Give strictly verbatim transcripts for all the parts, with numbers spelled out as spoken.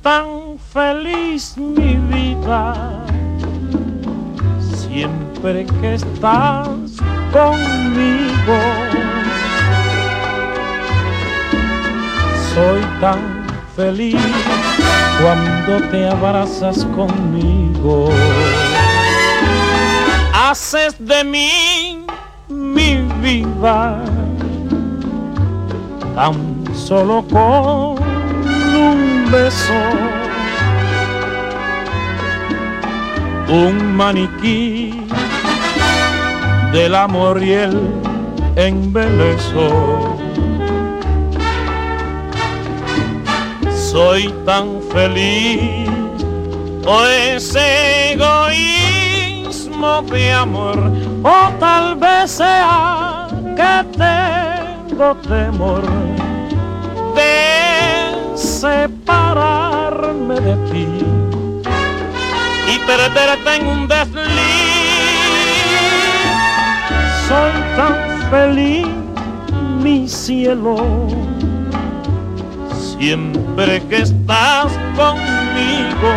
tan feliz mi vida siempre que estás conmigo. Soy tan feliz cuando te abrazas conmigo. Haces de mí mi vida tan solo con un beso, un maniquí del amor y el embeleso. Soy tan feliz, o ese egoísmo de amor, o tal vez sea que tengo temor de separarme de ti y perderte en un desliz. Soy tan feliz, mi cielo, siempre que estás conmigo.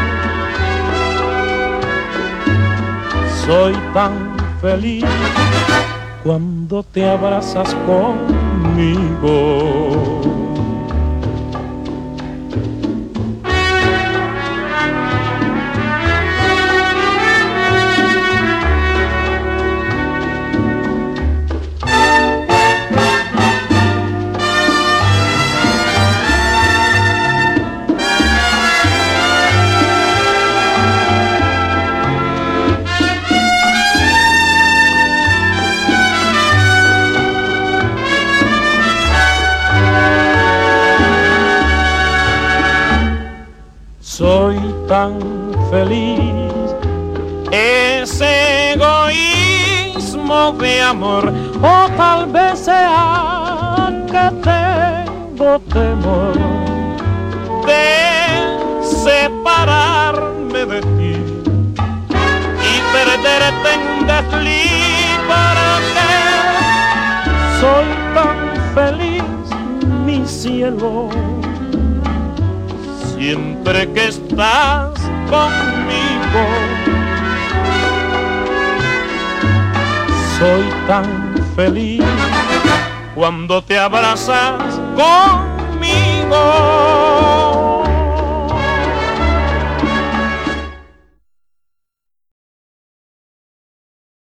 Soy tan feliz cuando te abrazas conmigo. Soy tan feliz, ese egoísmo de amor, o tal vez sea que tengo temor de separarme de ti y perderte en un desliz. ¿Para qué soy tan feliz, mi cielo? Siempre que estás conmigo. Soy tan feliz cuando te abrazas conmigo.